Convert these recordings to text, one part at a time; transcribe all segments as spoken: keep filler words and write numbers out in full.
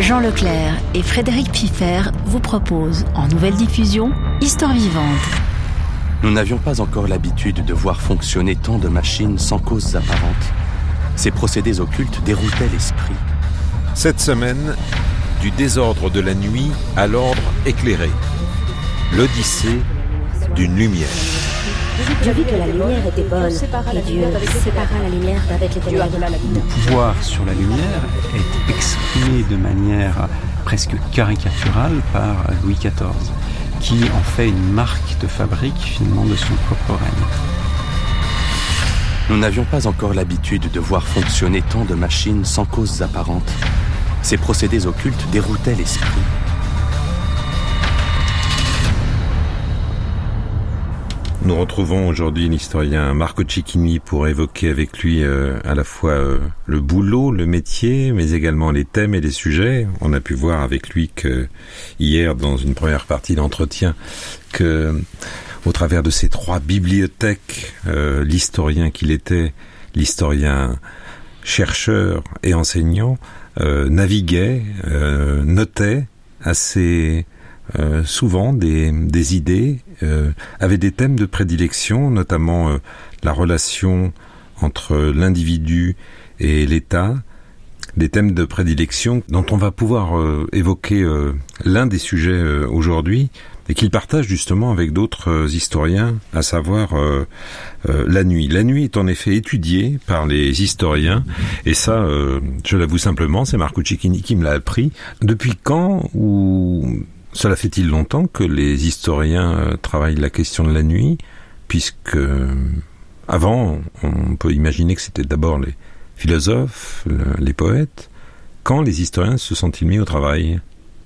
Jean Leclerc et Frédéric Piffert vous proposent en nouvelle diffusion Histoire vivante. Nous n'avions pas encore l'habitude de voir fonctionner tant de machines sans causes apparentes. Ces procédés occultes déroutaient l'esprit. Cette semaine, du désordre de la nuit à l'ordre éclairé. L'Odyssée d'une lumière. Dieu vit que la lumière était bonne, et Dieu sépara la lumière d'avec les ténèbres. Le pouvoir sur la lumière est exprimé de manière presque caricaturale par Louis quatorze, qui en fait une marque de fabrique finalement de son propre règne. Nous n'avions pas encore l'habitude de voir fonctionner tant de machines sans causes apparentes. Ces procédés occultes déroutaient l'esprit. Nous retrouvons aujourd'hui l'historien Marco Cecchini pour évoquer avec lui euh, à la fois euh, le boulot, le métier, mais également les thèmes et les sujets. On a pu voir avec lui que hier, dans une première partie d'entretien, que au travers de ces trois bibliothèques, euh, l'historien qu'il était, l'historien chercheur et enseignant, euh, naviguait, euh, notait assez euh, souvent des, des idées, euh, avait des thèmes de prédilection, notamment euh, la relation entre l'individu et l'État, des thèmes de prédilection dont on va pouvoir euh, évoquer euh, l'un des sujets euh, aujourd'hui, et qu'il partage justement avec d'autres euh, historiens, à savoir euh, euh, la nuit. La nuit est en effet étudiée par les historiens, et ça, euh, je l'avoue simplement, c'est Marco Cecchini qui me l'a appris. Depuis quand, ou cela fait-il longtemps que les historiens euh, travaillent la question de la nuit, puisque euh, avant, on peut imaginer que c'était d'abord les philosophes, le, les poètes. Quand les historiens se sont-ils mis au travail ?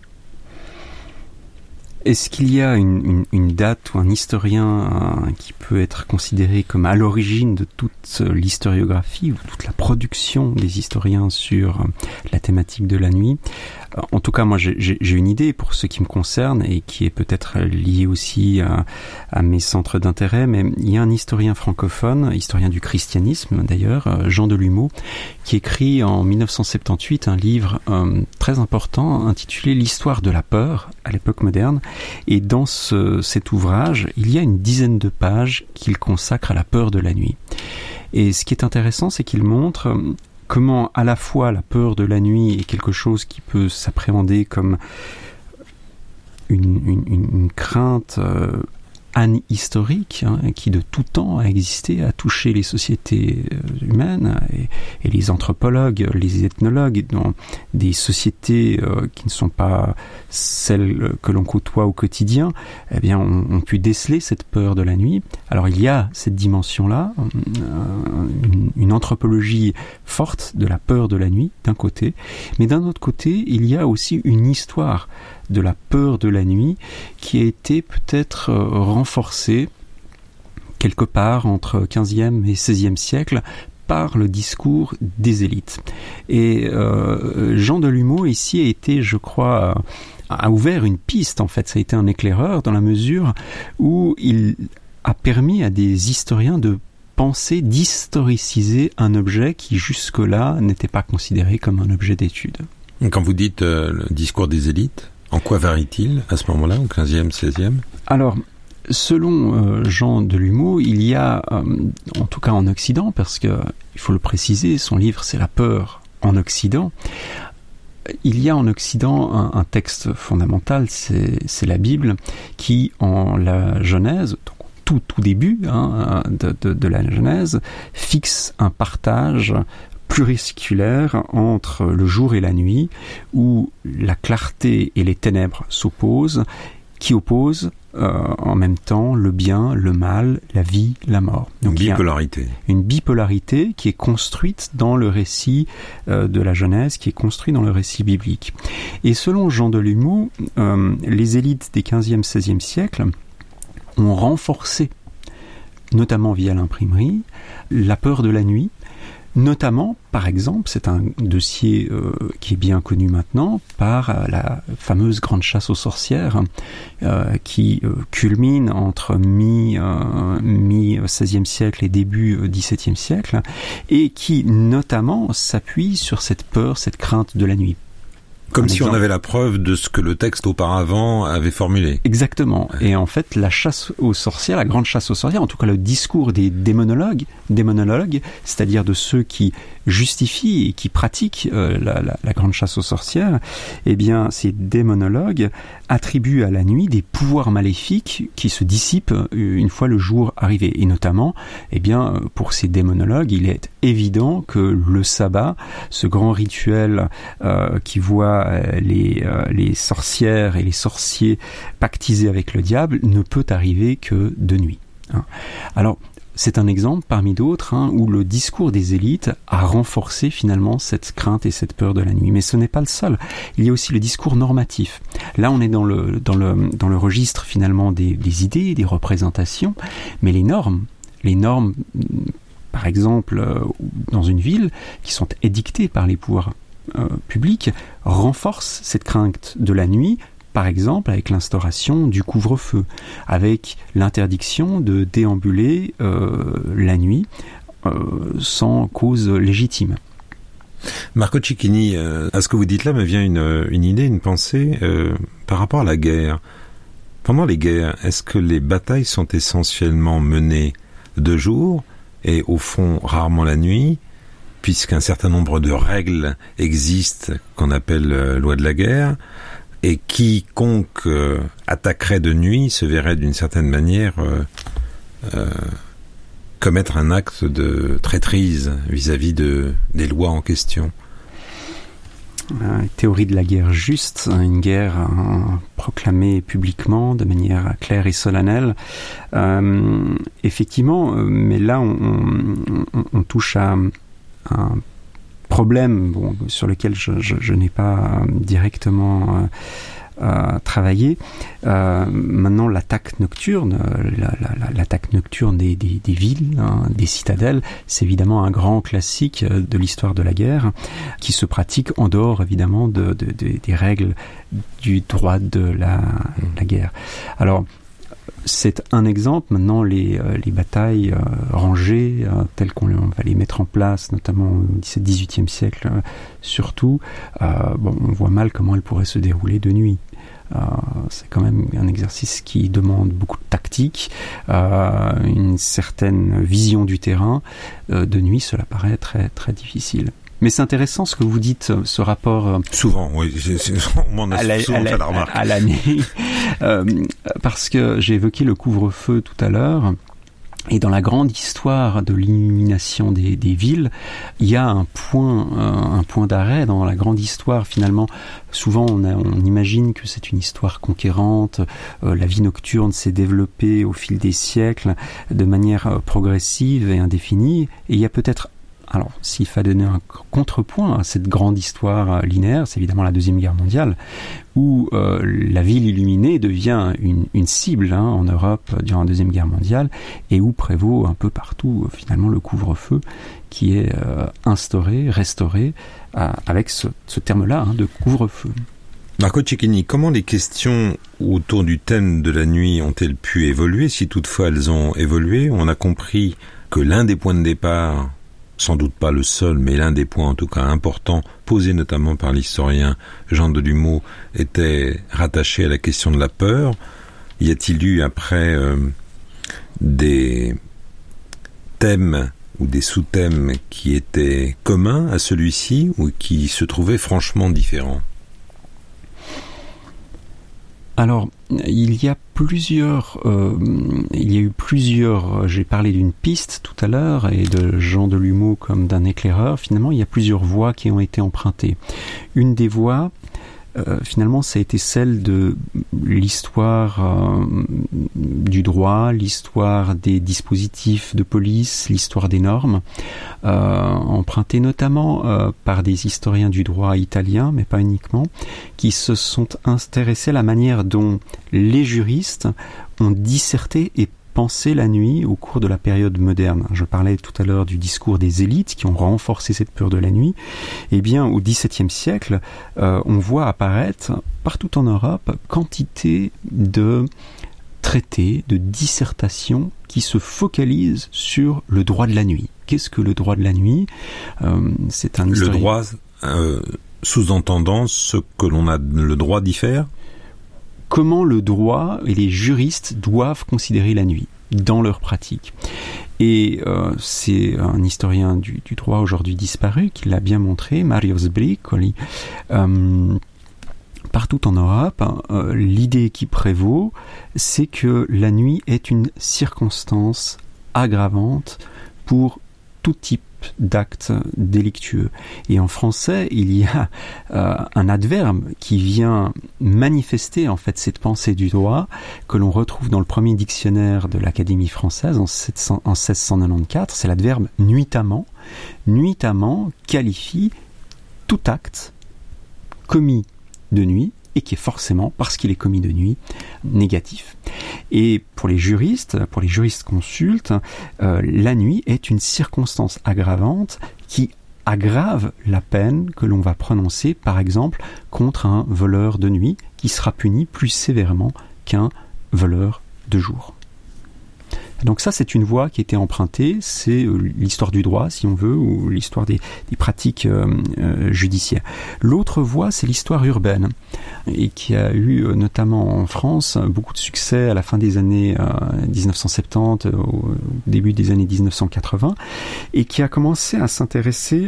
Est-ce qu'il y a une, une, une date ou un historien euh, qui peut être considéré comme à l'origine de toute l'historiographie ou toute la production des historiens sur euh, la thématique de la nuit ? euh, En tout cas, moi, j'ai, j'ai une idée pour ce qui me concerne et qui est peut-être liée aussi à, à mes centres d'intérêt, mais il y a un historien francophone, historien du christianisme d'ailleurs, Jean Delumeau, qui écrit en dix-neuf cent soixante-dix-huit un livre euh, très important intitulé « L'histoire de la peur à l'époque moderne ». Et dans ce, cet ouvrage, il y a une dizaine de pages qu'il consacre à la peur de la nuit. Et ce qui est intéressant, c'est qu'il montre comment à la fois la peur de la nuit est quelque chose qui peut s'appréhender comme une, une, une crainte euh, anhistorique, hein, qui de tout temps a existé, a touché les sociétés humaines et, et les anthropologues, les ethnologues dans des sociétés euh, qui ne sont pas celles que l'on côtoie au quotidien, eh bien, on, on pu déceler cette peur de la nuit. Alors il y a cette dimension-là, euh, une, une anthropologie forte de la peur de la nuit d'un côté, mais d'un autre côté, il y a aussi une histoire de la peur de la nuit qui a été peut-être euh, renforcée quelque part entre quinzième et seizième siècle par le discours des élites. Et euh, Jean Delumeau ici a été, je crois, a ouvert une piste, en fait, ça a été un éclaireur dans la mesure où il a permis à des historiens de penser, d'historiciser un objet qui jusque-là n'était pas considéré comme un objet d'étude. Quand vous dites euh, le discours des élites, en quoi varie-t-il à ce moment-là, au quinzième, seizième ? Alors, selon euh, Jean Delumeau, il y a, euh, en tout cas en Occident, parce que il faut le préciser, son livre c'est La peur en Occident, il y a en Occident un, un texte fondamental, c'est, c'est la Bible, qui en la Genèse, donc tout, tout début hein, de, de, de la Genèse, fixe un partage pluriséculaire entre le jour et la nuit, où la clarté et les ténèbres s'opposent, qui opposent euh, en même temps le bien, le mal, la vie, la mort. Donc, une bipolarité. Une bipolarité qui est construite dans le récit euh, de la Genèse, qui est construite dans le récit biblique. Et selon Jean Delumeau, euh, les élites des quinzième, seizième siècles ont renforcé, notamment via l'imprimerie, la peur de la nuit, notamment, par exemple, c'est un dossier euh, qui est bien connu maintenant, par euh, la fameuse grande chasse aux sorcières euh, qui euh, culmine entre mi, euh, mi-seizième siècle et début euh, dix-septième siècle, et qui notamment s'appuie sur cette peur, cette crainte de la nuit. Comme un si exemple. on avait la preuve de ce que le texte auparavant avait formulé. Exactement. Et en fait, la chasse aux sorcières, la grande chasse aux sorcières, en tout cas le discours des démonologues, démonologues, c'est-à-dire de ceux qui justifient et qui pratiquent euh, la, la, la grande chasse aux sorcières, eh bien, ces démonologues attribuent à la nuit des pouvoirs maléfiques qui se dissipent une fois le jour arrivé. Et notamment, eh bien, pour ces démonologues, il est évident que le sabbat, ce grand rituel euh, qui voit euh, les, euh, les sorcières et les sorciers pactiser avec le diable, ne peut arriver que de nuit. Hein. Alors, c'est un exemple parmi d'autres hein, où le discours des élites a renforcé finalement cette crainte et cette peur de la nuit. Mais ce n'est pas le seul. Il y a aussi le discours normatif. Là, on est dans le, dans le, dans le registre finalement des, des idées, des représentations, mais les normes, les normes, par exemple, euh, dans une ville, qui sont édictées par les pouvoirs euh, publics, renforcent cette crainte de la nuit. Par exemple, avec l'instauration du couvre-feu, avec l'interdiction de déambuler euh, la nuit euh, sans cause légitime. Marco Cecchini, euh, à ce que vous dites là me vient une, une idée, une pensée euh, par rapport à la guerre. Pendant les guerres, est-ce que les batailles sont essentiellement menées de jour et au fond rarement la nuit, puisqu'un certain nombre de règles existent qu'on appelle euh, loi de la guerre? Et quiconque euh, attaquerait de nuit se verrait d'une certaine manière euh, euh, commettre un acte de traîtrise vis-à-vis de, des lois en question. Euh, théorie de la guerre juste, une guerre euh, proclamée publiquement de manière claire et solennelle. Euh, effectivement, euh, mais là on, on, on touche à un problème bon, sur lequel je, je, je n'ai pas directement euh, euh, travaillé. Euh, maintenant, l'attaque nocturne, la, la, l'attaque nocturne des, des, des villes, hein, des citadelles, c'est évidemment un grand classique de l'histoire de la guerre qui se pratique en dehors, évidemment, de, de, de, des règles du droit de la, la guerre. Alors, c'est un exemple. Maintenant, les, euh, les batailles euh, rangées, euh, telles qu'on va les mettre en place, notamment au dix-septième dix-huitième siècle, euh, surtout, euh, bon, on voit mal comment elles pourraient se dérouler de nuit. Euh, c'est quand même un exercice qui demande beaucoup de tactique, euh, une certaine vision du terrain. Euh, de nuit, cela paraît très, très difficile. Mais c'est intéressant ce que vous dites, ce rapport... Souvent, oui. C'est, c'est, on m'en a à la, souvent à la, fait la remarque. À l'année. euh, parce que j'ai évoqué le couvre-feu tout à l'heure. Et dans la grande histoire de l'illumination des, des villes, il y a un point, euh, un point d'arrêt dans la grande histoire. Finalement, souvent on, a, on imagine que c'est une histoire conquérante. Euh, la vie nocturne s'est développée au fil des siècles de manière euh, progressive et indéfinie. Et il y a peut-être Alors, s'il fallait donner un contrepoint à cette grande histoire linéaire, c'est évidemment la Deuxième Guerre mondiale, où euh, la ville illuminée devient une, une cible hein, en Europe durant la Deuxième Guerre mondiale, et où prévaut un peu partout, finalement, le couvre-feu qui est euh, instauré, restauré, euh, avec ce, ce terme-là hein, de couvre-feu. Marco Cecchini, comment les questions autour du thème de la nuit ont-elles pu évoluer, si toutefois elles ont évolué? On a compris que l'un des points de départ, sans doute pas le seul, mais l'un des points en tout cas importants, posés notamment par l'historien Jean Delumeau, était rattaché à la question de la peur. Y a-t-il eu après euh, des thèmes ou des sous-thèmes qui étaient communs à celui-ci ou qui se trouvaient franchement différents? Alors, il y a plusieurs, euh, il y a eu plusieurs, j'ai parlé d'une piste tout à l'heure et de Jean Delumeau comme d'un éclaireur. Finalement, il y a plusieurs voies qui ont été empruntées. Une des voies, euh, finalement, ça a été celle de l'histoire euh, du droit, l'histoire des dispositifs de police, l'histoire des normes, euh, empruntée notamment euh, par des historiens du droit italiens, mais pas uniquement, qui se sont intéressés à la manière dont les juristes ont disserté et pensé la nuit au cours de la période moderne. Je parlais tout à l'heure du discours des élites qui ont renforcé cette peur de la nuit. Eh bien, au dix-septième siècle, euh, on voit apparaître partout en Europe quantité de traités, de dissertations qui se focalisent sur le droit de la nuit. Qu'est-ce que le droit de la nuit ? euh, C'est un historien... Le droit... Euh... sous-entendant ce que l'on a le droit d'y faire ? Comment le droit et les juristes doivent considérer la nuit dans leur pratique. Et euh, c'est un historien du, du droit aujourd'hui disparu qui l'a bien montré, Mario Sbricoli. Euh, partout en Europe, euh, l'idée qui prévaut, c'est que la nuit est une circonstance aggravante pour tout type d'actes délictueux. Et en français, il y a euh, un adverbe qui vient manifester en fait cette pensée du droit que l'on retrouve dans le premier dictionnaire de l'Académie française en, sept cents, en seize cent quatre-vingt-quatorze, c'est l'adverbe nuitamment. Nuitamment qualifie tout acte commis de nuit et qui est forcément, parce qu'il est commis de nuit, négatif. Et pour les juristes, pour les juristes consultes, euh, la nuit est une circonstance aggravante qui aggrave la peine que l'on va prononcer, par exemple, contre un voleur de nuit, qui sera puni plus sévèrement qu'un voleur de jour. Donc ça, c'est une voie qui a été empruntée, c'est l'histoire du droit, si on veut, ou l'histoire des, des pratiques euh, euh, judiciaires. L'autre voie, c'est l'histoire urbaine, et qui a eu, euh, notamment en France, beaucoup de succès à la fin des années euh, dix-neuf cent soixante-dix, au début des années dix-neuf cent quatre-vingts, et qui a commencé à s'intéresser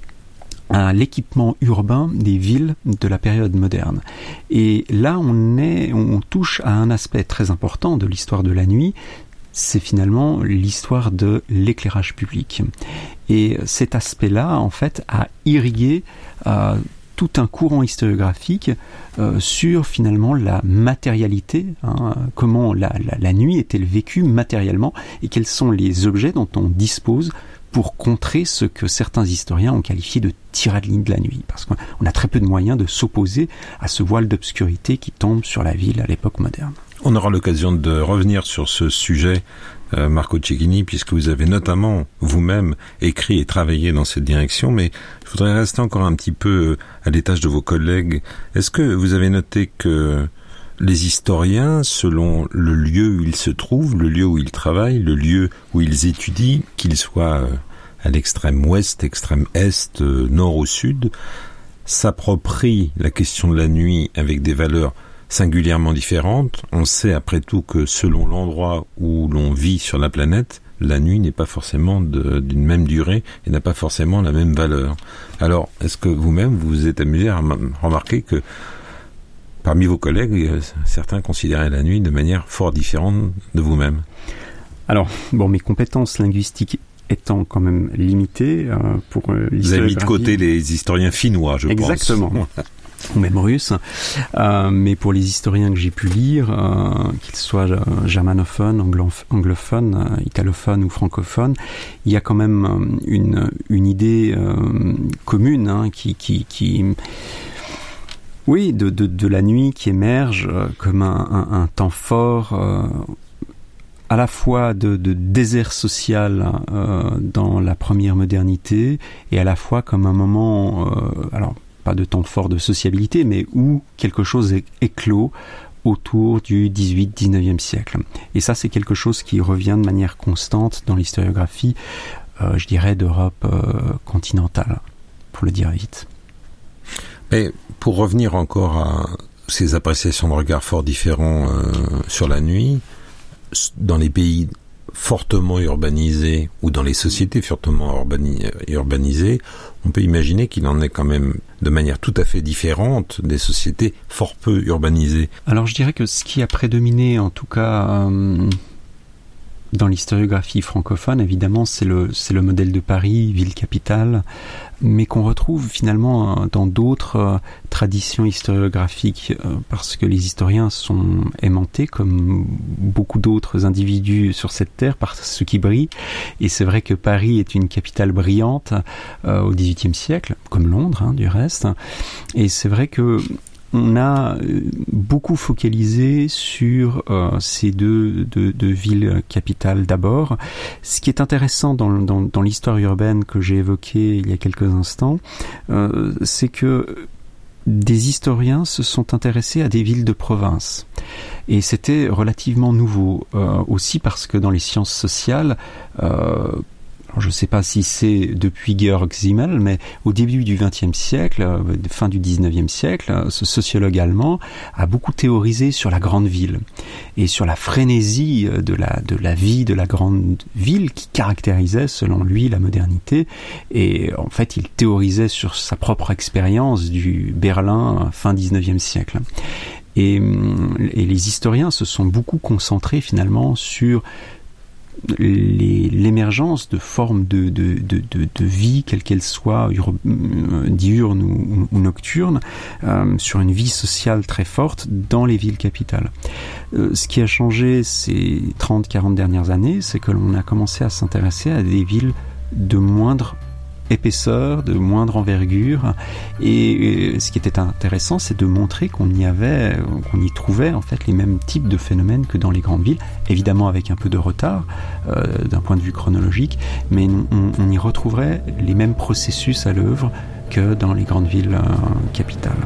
à l'équipement urbain des villes de la période moderne. Et là, on, est, on touche à un aspect très important de l'histoire de la nuit, c'est finalement l'histoire de l'éclairage public. Et cet aspect-là, en fait, a irrigué euh, tout un courant historiographique euh, sur finalement la matérialité, hein, comment la, la, la nuit est-elle vécue matériellement et quels sont les objets dont on dispose pour contrer ce que certains historiens ont qualifié de tyrannie de la nuit, parce qu'on a très peu de moyens de s'opposer à ce voile d'obscurité qui tombe sur la ville à l'époque moderne. On aura l'occasion de revenir sur ce sujet, euh, Marco Cecchini, puisque vous avez notamment vous-même écrit et travaillé dans cette direction, mais je voudrais rester encore un petit peu à l'étage de vos collègues. Est-ce que vous avez noté que les historiens, selon le lieu où ils se trouvent, le lieu où ils travaillent, le lieu où ils étudient, qu'ils soient à l'extrême ouest, extrême est, nord ou sud, s'approprient la question de la nuit avec des valeurs singulièrement différentes? On sait après tout que selon l'endroit où l'on vit sur la planète, la nuit n'est pas forcément de, d'une même durée et n'a pas forcément la même valeur. Alors, est-ce que vous-même vous vous êtes amusé à remarquer que parmi vos collègues, certains considéraient la nuit de manière fort différente de vous-même? Alors, bon, mes compétences linguistiques étant quand même limitées euh, pour euh, l'historiographie... Vous avez mis de côté les historiens finnois, je Exactement. pense. Exactement. Ou même russe, euh, mais pour les historiens que j'ai pu lire, euh, qu'ils soient euh, germanophones, anglof- anglophones, euh, italophones ou francophones, il y a quand même euh, une, une idée euh, commune hein, qui, qui, qui, oui, de, de, de la nuit qui émerge euh, comme un, un, un temps fort, euh, à la fois de, de désert social euh, dans la première modernité et à la fois comme un moment, euh, alors pas de temps fort de sociabilité, mais où quelque chose est éclos autour du dix-huitième dix-neuvième siècle. Et ça, c'est quelque chose qui revient de manière constante dans l'historiographie, euh, je dirais, d'Europe euh, continentale, pour le dire vite. Mais pour revenir encore à ces appréciations de regard fort différents euh, sur la nuit, dans les pays fortement urbanisés ou dans les sociétés fortement urbani- urbanisées, on peut imaginer qu'il en est quand même de manière tout à fait différente des sociétés fort peu urbanisées. Alors je dirais que ce qui a prédominé en tout cas euh, dans l'historiographie francophone, évidemment, c'est le, c'est le modèle de Paris, ville-capitale, mais qu'on retrouve finalement dans d'autres euh, traditions historiographiques, euh, parce que les historiens sont aimantés, comme beaucoup d'autres individus sur cette terre, par ce qui brille. Et c'est vrai que Paris est une capitale brillante euh, au dix-huitième siècle, comme Londres, hein, du reste. Et c'est vrai que on a beaucoup focalisé sur euh, ces deux, deux, deux villes capitales d'abord. Ce qui est intéressant dans, dans, dans l'histoire urbaine que j'ai évoquée il y a quelques instants, euh, c'est que des historiens se sont intéressés à des villes de province. Et c'était relativement nouveau, euh, aussi parce que dans les sciences sociales, euh, alors je ne sais pas si c'est depuis Georg Simmel, mais au début du vingtième siècle, fin du dix-neuvième siècle, ce sociologue allemand a beaucoup théorisé sur la grande ville et sur la frénésie de la, de la vie de la grande ville qui caractérisait, selon lui, la modernité. Et en fait, il théorisait sur sa propre expérience du Berlin fin dix-neuvième siècle. Et, et les historiens se sont beaucoup concentrés finalement sur Les, l'émergence de formes de, de, de, de, de vie, quelle qu'elle soit, ur, diurne ou, ou nocturne, euh, sur une vie sociale très forte dans les villes capitales. Euh, ce qui a changé ces trente à quarante dernières années, c'est que l'on a commencé à s'intéresser à des villes de moindre épaisseur, de moindre envergure, et ce qui était intéressant, c'est de montrer qu'on y avait, qu'on y trouvait en fait les mêmes types de phénomènes que dans les grandes villes, évidemment avec un peu de retard euh, d'un point de vue chronologique, mais on, on y retrouverait les mêmes processus à l'œuvre que dans les grandes villes euh, capitales.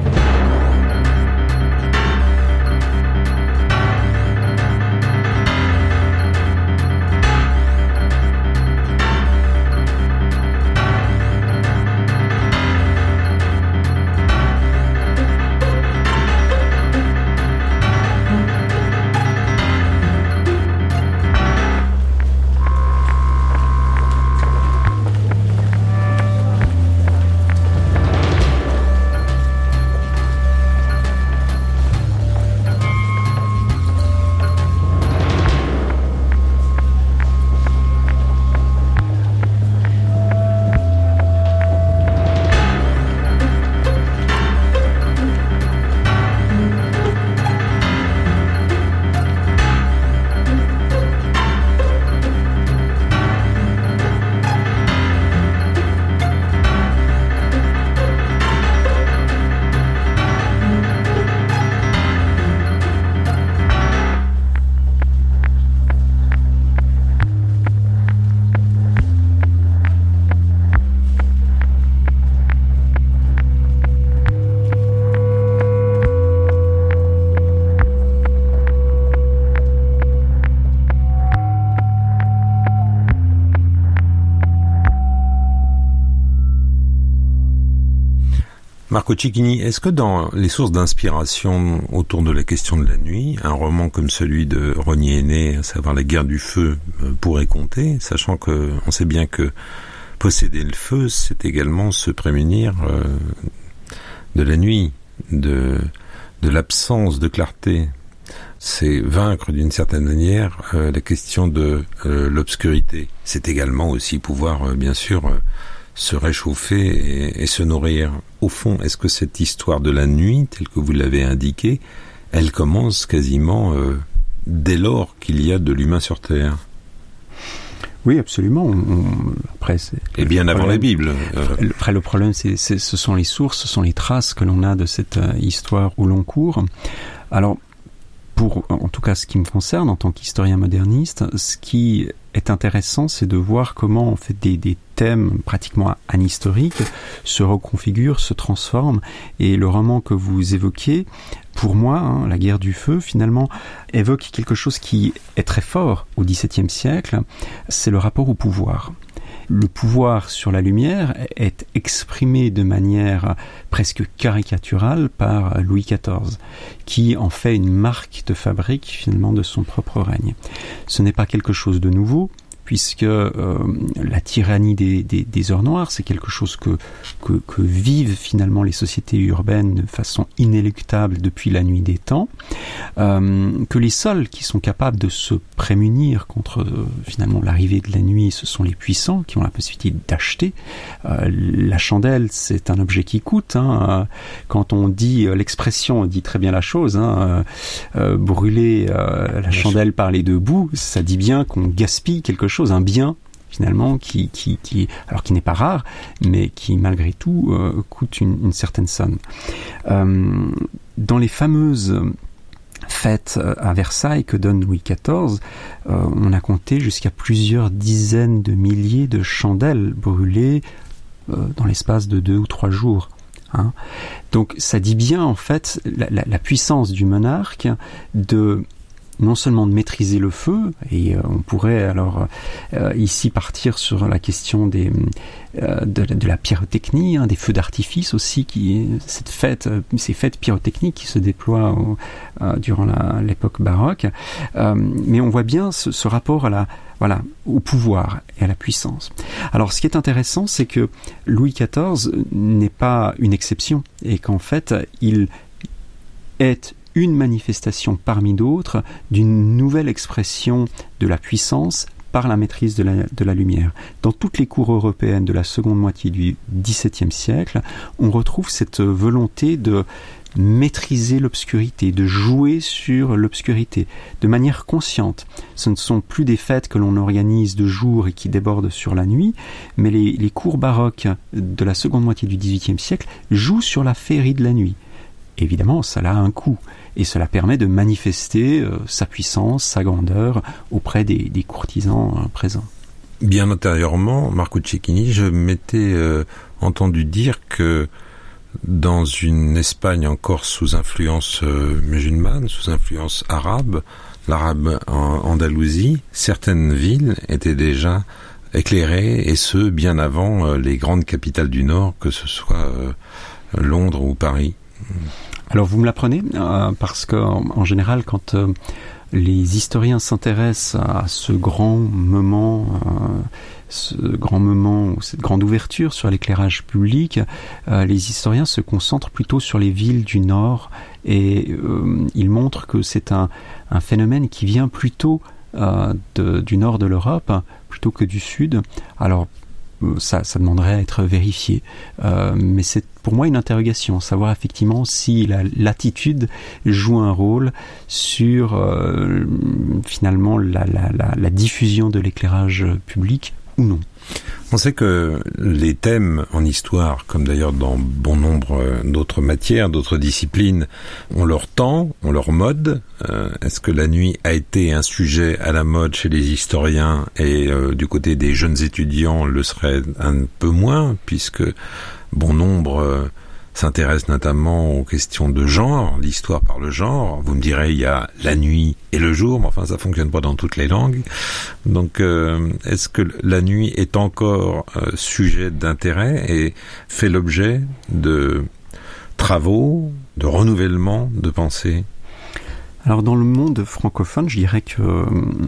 Marco Cicchini, est-ce que dans les sources d'inspiration autour de la question de la nuit, un roman comme celui de Rosny Aîné, à savoir La guerre du feu, pourrait compter, sachant que on sait bien que posséder le feu, c'est également se prémunir euh, de la nuit, de, de l'absence de clarté. C'est vaincre d'une certaine manière euh, la question de euh, l'obscurité. C'est également aussi pouvoir, euh, bien sûr, euh, se réchauffer et, et se nourrir. Au fond, est-ce que cette histoire de la nuit, telle que vous l'avez indiqué, elle commence quasiment euh, dès lors qu'il y a de l'humain sur Terre? Oui, absolument. On, on, après, c'est et bien avant la Bible. Euh... Après, le problème, c'est, c'est, ce sont les sources, ce sont les traces que l'on a de cette euh, histoire où l'on court. Alors, pour, en tout cas, ce qui me concerne, en tant qu'historien moderniste, ce qui est intéressant, c'est de voir comment, en fait, des, des thèmes pratiquement anhistoriques se reconfigurent, se transforment. Et le roman que vous évoquez, pour moi, hein, La guerre du feu, finalement, évoque quelque chose qui est très fort au XVIIe siècle, c'est le rapport au pouvoir. Le pouvoir sur la lumière est exprimé de manière presque caricaturale par Louis quatorze, qui en fait une marque de fabrique finalement de son propre règne. Ce n'est pas quelque chose de nouveau, puisque euh, la tyrannie des, des, des heures noires, c'est quelque chose que, que, que vivent finalement les sociétés urbaines de façon inéluctable depuis la nuit des temps, euh, que les seuls qui sont capables de se prémunir contre euh, finalement l'arrivée de la nuit, ce sont les puissants qui ont la possibilité d'acheter. Euh, la chandelle, c'est un objet qui coûte. Hein. Quand on dit euh, l'expression, on dit très bien la chose. Hein. Euh, brûler euh, la chandelle par les deux bouts, ça dit bien qu'on gaspille quelque chose. Un bien finalement qui, qui, qui, alors qui n'est pas rare, mais qui malgré tout euh, coûte une, une certaine somme. Euh, dans les fameuses fêtes à Versailles que donne Louis quatorze, euh, on a compté jusqu'à plusieurs dizaines de milliers de chandelles brûlées euh, dans l'espace de deux ou trois jours. Hein. Donc ça dit bien en fait la, la, la puissance du monarque de non seulement de maîtriser le feu, et euh, on pourrait alors euh, ici partir sur la question des, euh, de, de la pyrotechnie, hein, des feux d'artifice aussi, qui cette fête, ces fêtes pyrotechniques qui se déploient au, euh, durant la, l'époque baroque. Euh, mais on voit bien ce, ce rapport à la Voilà, au pouvoir et à la puissance. Alors, ce qui est intéressant, c'est que Louis quatorze n'est pas une exception et qu'en fait, il est une manifestation parmi d'autres d'une nouvelle expression de la puissance par la maîtrise de la, de la lumière. Dans toutes les cours européennes de la seconde moitié du dix-septième siècle, on retrouve cette volonté de maîtriser l'obscurité, de jouer sur l'obscurité, de manière consciente. Ce ne sont plus des fêtes que l'on organise de jour et qui débordent sur la nuit, mais les, les cours baroques de la seconde moitié du dix-huitième siècle jouent sur la féerie de la nuit. Évidemment, ça a un coût, et cela permet de manifester euh, sa puissance, sa grandeur auprès des, des courtisans euh, présents. Bien antérieurement, Marco Cecchini, je m'étais euh, entendu dire que dans une Espagne encore sous influence euh, musulmane, sous influence arabe, l'arabe en Andalousie, certaines villes étaient déjà éclairées, et ce, bien avant euh, les grandes capitales du Nord, que ce soit euh, Londres ou Paris. Alors vous me l'apprenez, euh, parce qu'en en général, quand euh, les historiens s'intéressent à ce grand moment, euh, ce grand moment, cette grande ouverture sur l'éclairage public, euh, les historiens se concentrent plutôt sur les villes du Nord, et euh, ils montrent que c'est un, un phénomène qui vient plutôt euh, de, du nord de l'Europe plutôt que du sud. Alors ça, ça demanderait à être vérifié, euh, mais c'est pour moi une interrogation, savoir effectivement si la latitude joue un rôle sur euh, finalement la, la, la, la diffusion de l'éclairage public ou non. On sait que les thèmes en histoire, comme d'ailleurs dans bon nombre d'autres matières, d'autres disciplines, ont leur temps, ont leur mode. Euh, est-ce que la nuit a été un sujet à la mode chez les historiens et euh, du côté des jeunes étudiants le serait un peu moins, puisque bon nombre euh, s'intéressent notamment aux questions de genre, l'histoire par le genre. Vous me direz, il y a la nuit et le jour, mais enfin ça fonctionne pas dans toutes les langues. Donc euh, est-ce que la nuit est encore euh, sujet d'intérêt et fait l'objet de travaux, de renouvellement de pensée ? Alors dans le monde francophone, je dirais que euh,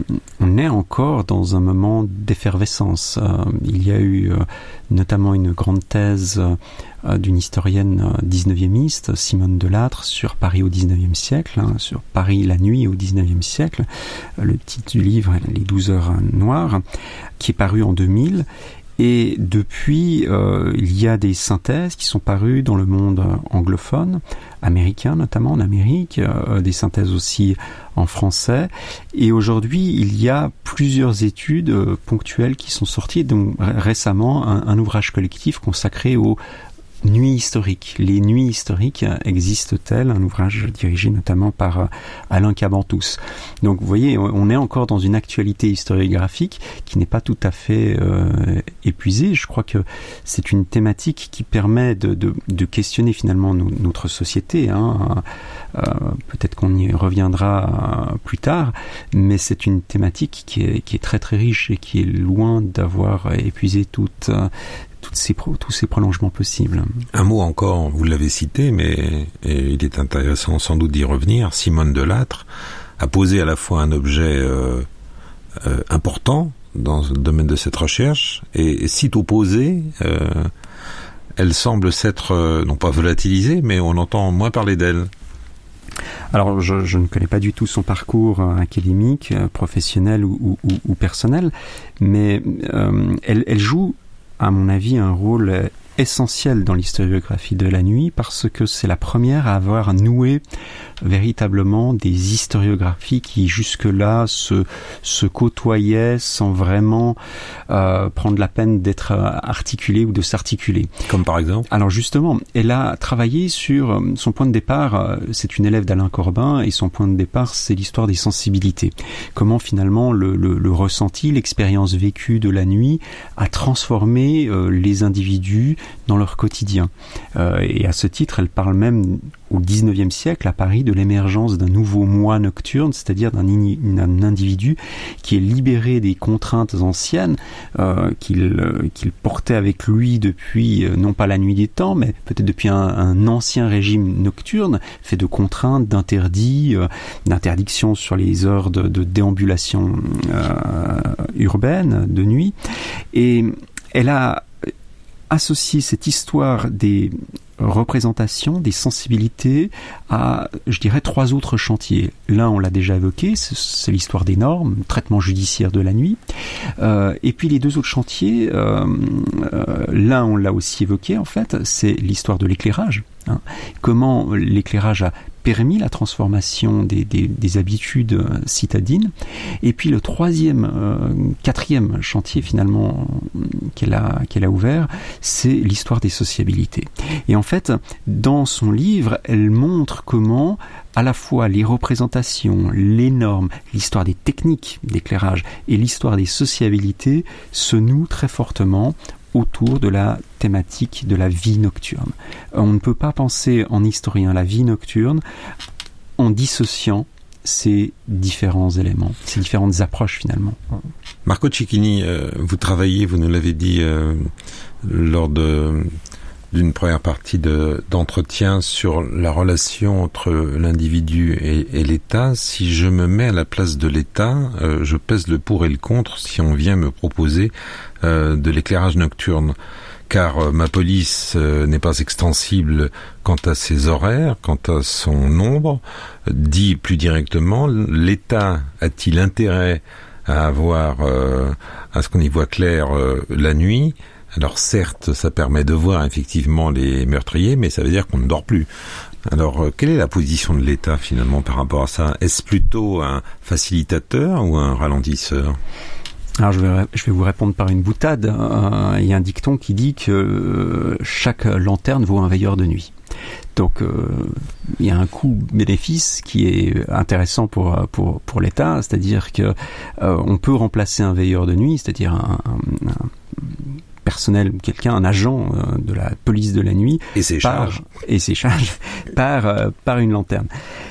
on est encore dans un moment d'effervescence. Euh, il y a eu euh, notamment une grande thèse euh, d'une historienne euh, dix-neuviémiste, Simone Delattre, sur Paris au dix-neuvième siècle, hein, sur Paris la nuit au dix-neuvième siècle. Euh, le titre du livre, Les douze heures noires, qui est paru en deux mille. Et depuis, euh, il y a des synthèses qui sont parues dans le monde anglophone, américain notamment, en Amérique, euh, des synthèses aussi en français. Et aujourd'hui, il y a plusieurs études euh, ponctuelles qui sont sorties, donc récemment un, un ouvrage collectif consacré aux nuits historiques. Les nuits historiques existent-elles? Un ouvrage dirigé notamment par euh, Alain Cabantous. Donc vous voyez, on est encore dans une actualité historiographique qui n'est pas tout à fait euh, épuisée. Je crois que c'est une thématique qui permet de, de, de questionner finalement no, notre société. Hein. Euh, peut-être qu'on y reviendra euh, plus tard, mais c'est une thématique qui est, qui est très très riche et qui est loin d'avoir épuisé toute... Euh, Toutes ces pro, tous ces prolongements possibles. Un mot encore, vous l'avez cité, mais et il est intéressant sans doute d'y revenir. Simone Delattre a posé à la fois un objet euh, euh, important dans le domaine de cette recherche, et, et sitôt posée, euh, elle semble s'être, euh, non pas volatilisée, mais on entend moins parler d'elle. Alors, je, je ne connais pas du tout son parcours euh, académique, euh, professionnel ou, ou, ou personnel, mais euh, elle, elle joue à mon avis, un rôle essentiel dans l'historiographie de la nuit, parce que c'est la première à avoir noué véritablement des historiographies qui jusque-là se, se côtoyaient sans vraiment euh, prendre la peine d'être articulées ou de s'articuler. Comme par exemple? Alors justement, elle a travaillé sur son point de départ, c'est une élève d'Alain Corbin, et son point de départ, c'est l'histoire des sensibilités. Comment finalement le, le, le ressenti, l'expérience vécue de la nuit a transformé euh, les individus dans leur quotidien. Euh, et à ce titre, elle parle même au dix-neuvième siècle, à Paris, de l'émergence d'un nouveau moi nocturne, c'est-à-dire d'un, in, un individu qui est libéré des contraintes anciennes euh, qu'il, euh, qu'il portait avec lui depuis, euh, non pas la nuit des temps, mais peut-être depuis un, un ancien régime nocturne, fait de contraintes, d'interdits, euh, d'interdictions sur les heures de, de déambulation euh, urbaine, de nuit. Et elle a associé cette histoire des représentation, des sensibilités à, je dirais, trois autres chantiers. L'un, on l'a déjà évoqué, c'est, c'est l'histoire des normes, traitement judiciaire de la nuit. Euh, et puis les deux autres chantiers, euh, euh, l'un, on l'a aussi évoqué, en fait, c'est l'histoire de l'éclairage. Hein. Comment l'éclairage a permis la transformation des, des, des habitudes citadines. Et puis le troisième, euh, quatrième chantier finalement qu'elle a, qu'elle a ouvert, c'est l'histoire des sociabilités. Et en fait, dans son livre, elle montre comment à la fois les représentations, les normes, l'histoire des techniques d'éclairage et l'histoire des sociabilités se nouent très fortement autour de la thématique de la vie nocturne. On ne peut pas penser en historien la vie nocturne en dissociant ces différents éléments, ces différentes approches finalement. Marco Cecchini, euh, vous travaillez, vous nous l'avez dit euh, lors de, d'une première partie de, d'entretien sur la relation entre l'individu et, et l'État. Si je me mets à la place de l'État, euh, je pèse le pour et le contre si on vient me proposer euh, de l'éclairage nocturne. Car euh, ma police euh, n'est pas extensible quant à ses horaires, quant à son nombre. Dit plus directement, l'État a-t-il intérêt à avoir, euh, à ce qu'on y voit clair euh, la nuit? Alors certes, ça permet de voir effectivement les meurtriers, mais ça veut dire qu'on ne dort plus. Alors, euh, quelle est la position de l'État finalement par rapport à ça? Est-ce plutôt un facilitateur ou un ralentisseur? Alors je vais, je vais vous répondre par une boutade. Euh, il y a un dicton qui dit que euh, chaque lanterne vaut un veilleur de nuit. Donc euh, il y a un coût-bénéfice qui est intéressant pour pour pour l'État, c'est-à-dire que euh, on peut remplacer un veilleur de nuit, c'est-à-dire un, un, un personnel, quelqu'un, un agent euh, de la police de la nuit, et ses par, charges, et ses charges par euh, par une lanterne.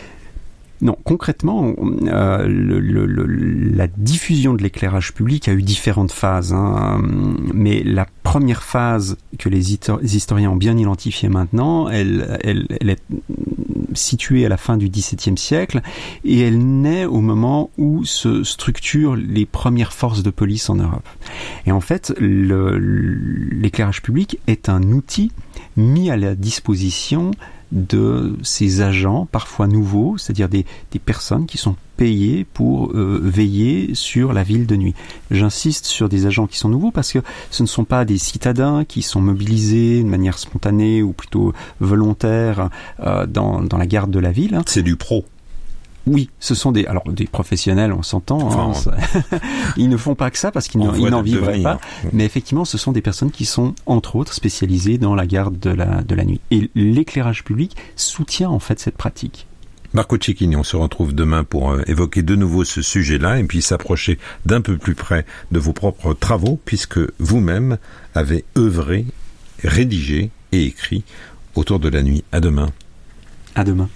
Non, concrètement, euh, le, le, le, la diffusion de l'éclairage public a eu différentes phases, hein, mais la première phase que les historiens ont bien identifiée maintenant, elle, elle, elle est située à la fin du dix-septième siècle et elle naît au moment où se structurent les premières forces de police en Europe. Et en fait, le, l'éclairage public est un outil mis à la disposition de ces agents, parfois nouveaux, c'est-à-dire des, des personnes qui sont payées pour euh, veiller sur la ville de nuit. J'insiste sur des agents qui sont nouveaux parce que ce ne sont pas des citadins qui sont mobilisés de manière spontanée ou plutôt volontaire euh, dans, dans la garde de la ville. C'est du pro. Oui, ce sont des, alors des professionnels, on s'entend. Enfin, hein, ils ne font pas que ça parce qu'ils n'en, ils n'en vivraient pas. Mais effectivement, ce sont des personnes qui sont entre autres spécialisées dans la garde de la de la nuit. Et l'éclairage public soutient en fait cette pratique. Marco Cecchini, on se retrouve demain pour euh, évoquer de nouveau ce sujet-là et puis s'approcher d'un peu plus près de vos propres travaux, puisque vous-même avez œuvré, rédigé et écrit autour de la nuit. À demain. À demain.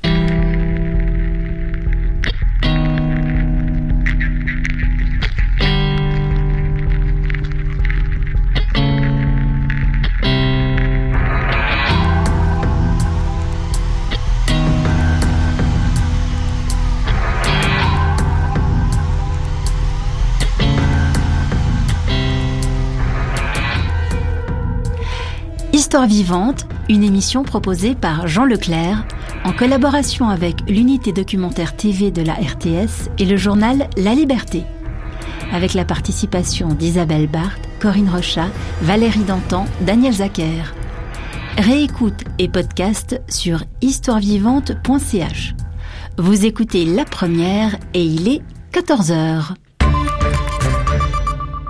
Histoire vivante, une émission proposée par Jean Leclerc en collaboration avec l'unité documentaire T V de la R T S et le journal La Liberté. Avec la participation d'Isabelle Barthes, Corinne Rochat, Valérie Dantan, Daniel Zacher. Réécoute et podcast sur histoire vivante point c h. Vous écoutez La Première et il est quatorze heures.